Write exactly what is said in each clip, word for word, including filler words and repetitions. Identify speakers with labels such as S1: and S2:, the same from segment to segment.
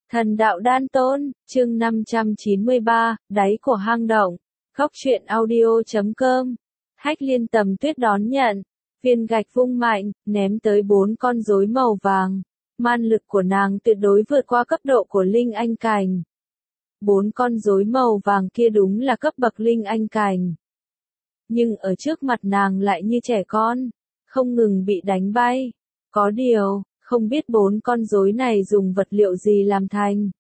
S1: Thần đạo đan tôn, chương năm trăm chín mươi ba, đáy của hang động. Góc truyện audio chấm com. Hách Liên Tầm Tuyết đón nhận, viên gạch vung mạnh, ném tới bốn con rối màu vàng. Man lực của nàng tuyệt đối vượt qua cấp độ của Linh Anh Cảnh. Bốn con rối màu vàng kia đúng là cấp bậc Linh Anh Cảnh. Nhưng ở trước mặt nàng lại như trẻ con, không ngừng bị đánh bay. Có điều, không biết bốn con rối này dùng vật liệu gì làm thành.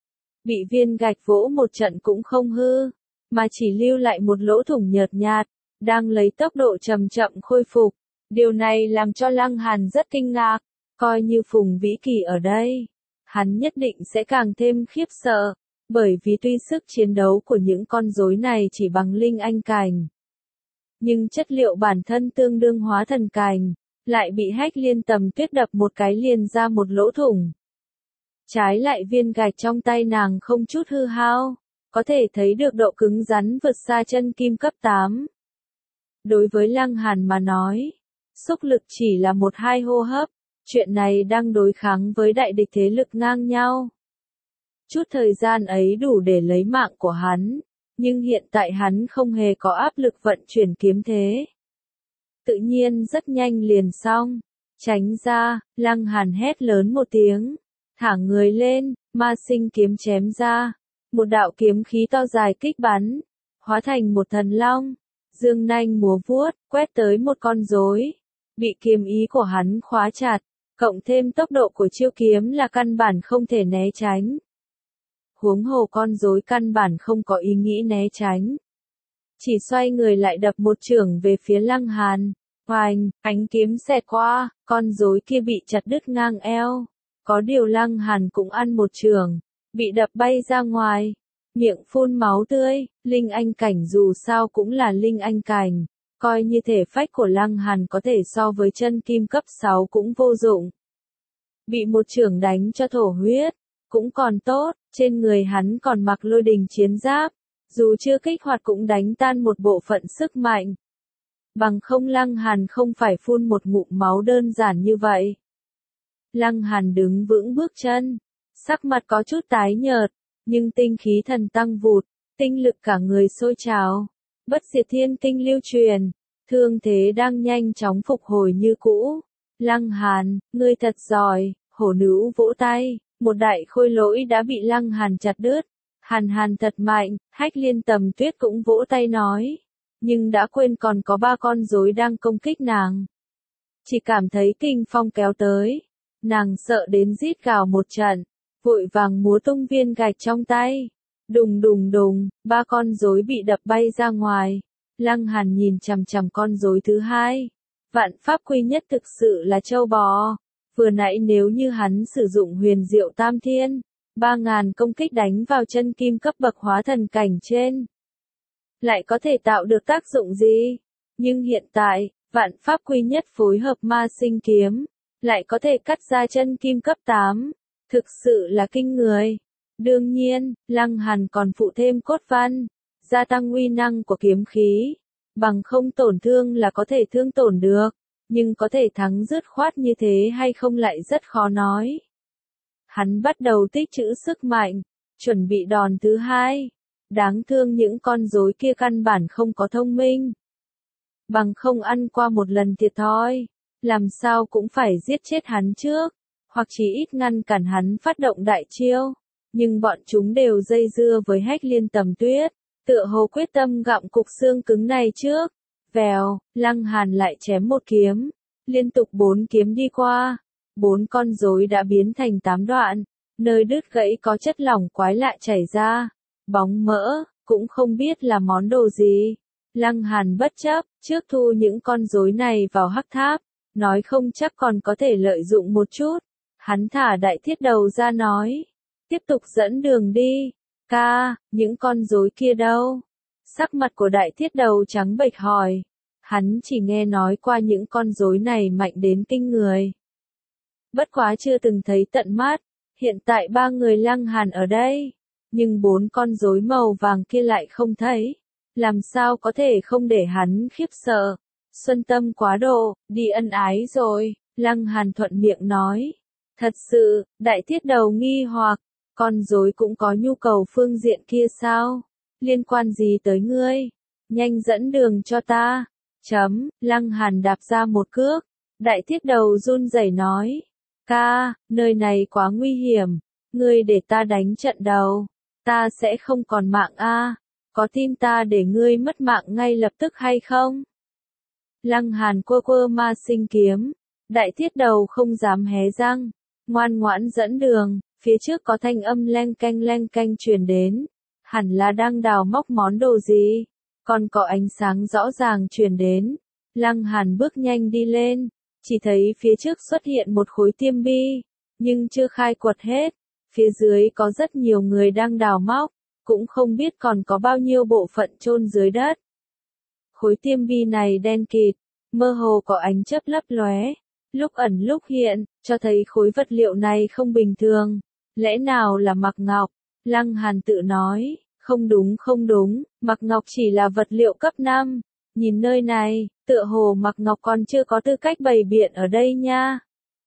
S1: Bị viên gạch vỗ một trận cũng không hư, mà chỉ lưu lại một lỗ thủng nhợt nhạt, đang lấy tốc độ chậm chậm khôi phục. Điều này làm cho Lăng Hàn rất kinh ngạc, coi như Phùng Vĩ Kỳ ở đây, hắn nhất định sẽ càng thêm khiếp sợ, bởi vì tuy sức chiến đấu của những con rối này chỉ bằng Linh Anh Cảnh, nhưng chất liệu bản thân tương đương hóa thần cảnh, lại bị Hách Liên Tầm Tuyết đập một cái liền ra một lỗ thủng. Trái lại viên gạch trong tay nàng không chút hư hao, có thể thấy được độ cứng rắn vượt xa chân kim cấp tám. Đối với Lăng Hàn mà nói, xúc lực chỉ là một hai hô hấp, chuyện này đang đối kháng với đại địch thế lực ngang nhau. Chút thời gian ấy đủ để lấy mạng của hắn, nhưng hiện tại hắn không hề có áp lực vận chuyển kiếm thế. Tự nhiên rất nhanh liền xong. Tránh ra, Lăng Hàn hét lớn một tiếng, thả người lên, ma sinh kiếm chém ra. Một đạo kiếm khí to dài kích bắn, hóa thành một thần long, dương nanh múa vuốt, quét tới một con rối. Bị kiếm ý của hắn khóa chặt, cộng thêm tốc độ của chiêu kiếm là căn bản không thể né tránh. Huống hồ con rối căn bản không có ý nghĩ né tránh. Chỉ xoay người lại đập một chưởng về phía Lăng Hàn. Oanh, ánh kiếm xẹt qua, con rối kia bị chặt đứt ngang eo. Có điều Lăng Hàn cũng ăn một chưởng, bị đập bay ra ngoài, miệng phun máu tươi. Linh Anh Cảnh dù sao cũng là Linh Anh Cảnh, coi như thể phách của Lăng Hàn có thể so với chân kim cấp sáu cũng vô dụng. Bị một chưởng đánh cho thổ huyết, cũng còn tốt, trên người hắn còn mặc lôi đình chiến giáp, dù chưa kích hoạt cũng đánh tan một bộ phận sức mạnh. Bằng không Lăng Hàn không phải phun một ngụm máu đơn giản như vậy. Lăng Hàn đứng vững bước chân, sắc mặt có chút tái nhợt, nhưng tinh khí thần tăng vụt, tinh lực cả người sôi trào, bất diệt thiên kinh lưu truyền, thương thế đang nhanh chóng phục hồi như cũ. Lăng Hàn, ngươi thật giỏi, hổ nữ vỗ tay, một đại khôi lỗi đã bị Lăng Hàn chặt đứt. Hàn Hàn thật mạnh, Hách Liên Tầm Tuyết cũng vỗ tay nói, nhưng đã quên còn có ba con rối đang công kích nàng. Chỉ cảm thấy kinh phong kéo tới, nàng sợ đến rít gào một trận, vội vàng múa tung viên gạch trong tay. Đùng đùng đùng, ba con rối bị đập bay ra ngoài. Lăng Hàn nhìn chằm chằm con rối thứ hai. Vạn pháp quy nhất thực sự là trâu bò. Vừa nãy nếu như hắn sử dụng huyền diệu tam thiên, ba ngàn công kích đánh vào chân kim cấp bậc hóa thần cảnh trên, lại có thể tạo được tác dụng gì? Nhưng hiện tại, vạn pháp quy nhất phối hợp ma sinh kiếm, lại có thể cắt ra chân kim cấp tám. Thực sự là kinh người. Đương nhiên, Lăng Hàn còn phụ thêm cốt văn, gia tăng uy năng của kiếm khí. Bằng không tổn thương là có thể thương tổn được, nhưng có thể thắng dứt khoát như thế hay không lại rất khó nói. Hắn bắt đầu tích trữ sức mạnh, chuẩn bị đòn thứ hai. Đáng thương những con rối kia căn bản không có thông minh. Bằng không ăn qua một lần thiệt thòi, làm sao cũng phải giết chết hắn trước, hoặc chỉ ít ngăn cản hắn phát động đại chiêu. Nhưng bọn chúng đều dây dưa với Hách Liên Tầm Tuyết, tựa hồ quyết tâm gặm cục xương cứng này trước. Vèo, Lăng Hàn lại chém một kiếm, liên tục bốn kiếm đi qua, bốn con rối đã biến thành tám đoạn, nơi đứt gãy có chất lỏng quái lạ chảy ra, bóng mỡ, cũng không biết là món đồ gì. Lăng Hàn bất chấp, trước thu những con rối này vào hắc tháp, nói không chắc còn có thể lợi dụng một chút. Hắn thả đại thiết đầu ra nói, tiếp tục dẫn đường đi. Ca, những con rối kia đâu? Sắc mặt của đại thiết đầu trắng bệch hỏi. Hắn chỉ nghe nói qua những con rối này mạnh đến kinh người, bất quá chưa từng thấy tận mắt. Hiện tại ba người Lăng Hàn ở đây, nhưng bốn con rối màu vàng kia lại không thấy. Làm sao có thể không để hắn khiếp sợ? Xuân tâm quá độ, đi ân ái rồi. Lăng Hàn thuận miệng nói. Thật sự, đại thiết đầu nghi hoặc, Con rối cũng có nhu cầu phương diện kia sao? Liên quan gì tới ngươi? Nhanh dẫn đường cho ta. Chấm, Lăng Hàn đạp ra một cước. Đại thiết đầu run rẩy nói. Ca, nơi này quá nguy hiểm. Ngươi để ta đánh trận đầu. Ta sẽ không còn mạng a. Có tin ta để ngươi mất mạng ngay lập tức hay không? Lăng Hàn quơ quơ ma sinh kiếm. Đại thiết đầu không dám hé răng. Ngoan ngoãn dẫn đường. Phía trước có thanh âm leng canh leng canh truyền đến. Hẳn là đang đào móc món đồ gì. Còn có ánh sáng rõ ràng truyền đến. Lăng Hàn bước nhanh đi lên. Chỉ thấy phía trước xuất hiện một khối tiêm bi. Nhưng chưa khai quật hết. Phía dưới có rất nhiều người đang đào móc. Cũng không biết còn có bao nhiêu bộ phận chôn dưới đất. Khối tiêm bi này đen kịt. Mơ hồ có ánh chớp lấp lóe. Lúc ẩn lúc hiện. Cho thấy khối vật liệu này không bình thường. Lẽ nào là Mạc Ngọc? Lăng Hàn tự nói. Không đúng không đúng. Mạc Ngọc chỉ là vật liệu cấp năm. Nhìn nơi này. Tựa hồ Mạc Ngọc còn chưa có tư cách bày biện ở đây nha.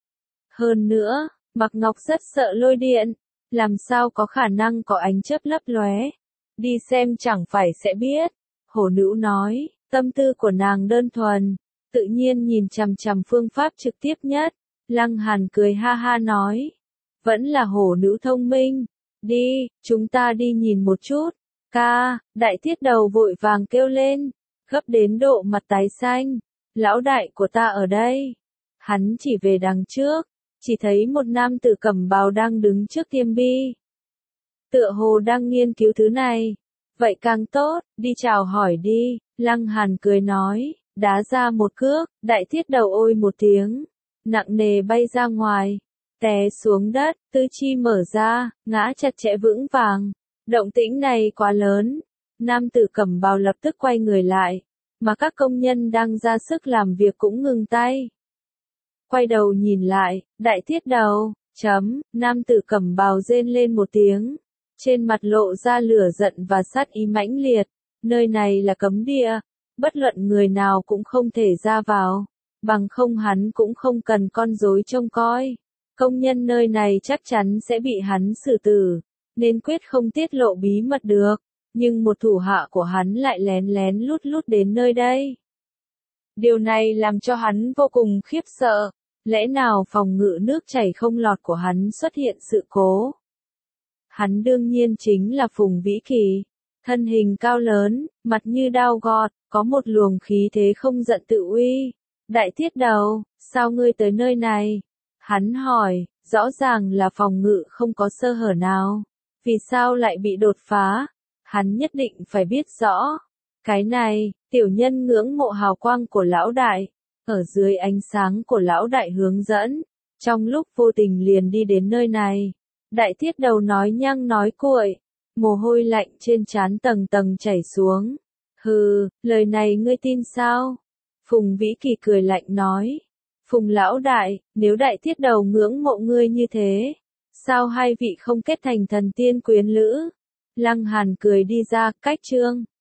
S1: Hơn nữa. Mạc Ngọc rất sợ lôi điện. Làm sao có khả năng có ánh chớp lấp lóe. Đi xem chẳng phải sẽ biết. Hổ nữ nói. Tâm tư của nàng đơn thuần. Tự nhiên nhìn chằm chằm phương pháp trực tiếp nhất. Lăng Hàn cười ha ha nói. Vẫn là hổ nữ thông minh. Đi, chúng ta đi nhìn một chút. Ca, đại thiết đầu vội vàng kêu lên. Gấp đến độ mặt tái xanh. Lão đại của ta ở đây. Hắn chỉ về đằng trước. Chỉ thấy một nam tử cẩm bào đang đứng trước tiêm bi. Tựa hồ đang nghiên cứu thứ này. Vậy càng tốt, đi chào hỏi đi. Lăng Hàn cười nói. Đá ra một cước, đại thiết đầu ôi một tiếng. Nặng nề bay ra ngoài. Té xuống đất, tư chi mở ra, ngã chặt chẽ vững vàng. Động tĩnh này quá lớn. Nam tử cẩm bào lập tức quay người lại. Mà các công nhân đang ra sức làm việc cũng ngừng tay. Quay đầu nhìn lại, đại thiết đầu, chấm, nam tử cẩm bào rên lên một tiếng. Trên mặt lộ ra lửa giận và sát ý mãnh liệt. Nơi này là cấm địa. Bất luận người nào cũng không thể ra vào. Bằng không hắn cũng không cần con rối trông coi. Công nhân nơi này chắc chắn sẽ bị hắn xử tử. Nên quyết không tiết lộ bí mật được. Nhưng một thủ hạ của hắn lại lén lén lút lút đến nơi đây. Điều này làm cho hắn vô cùng khiếp sợ. Lẽ nào phòng ngự nước chảy không lọt của hắn xuất hiện sự cố? Hắn đương nhiên chính là Phùng Vĩ Kỳ. Thân hình cao lớn, mặt như đao gọt, có một luồng khí thế không giận tự uy. Đại thiết đầu, sao ngươi tới nơi này? Hắn hỏi, rõ ràng là phòng ngự không có sơ hở nào. Vì sao lại bị đột phá? Hắn nhất định phải biết rõ. Cái này, tiểu nhân ngưỡng mộ hào quang của lão đại. Ở dưới ánh sáng của lão đại hướng dẫn. Trong lúc vô tình liền đi đến nơi này. Đại thiết đầu nói nhăng nói cuội. Mồ hôi lạnh trên trán tầng tầng chảy xuống. Hừ, lời này ngươi tin sao? Phùng Vĩ Kỳ cười lạnh nói. Phùng lão đại, nếu đại thiết đầu ngưỡng mộ ngươi như thế, sao hai vị không kết thành thần tiên quyến lữ? Lăng Hàn cười đi ra, cách trương.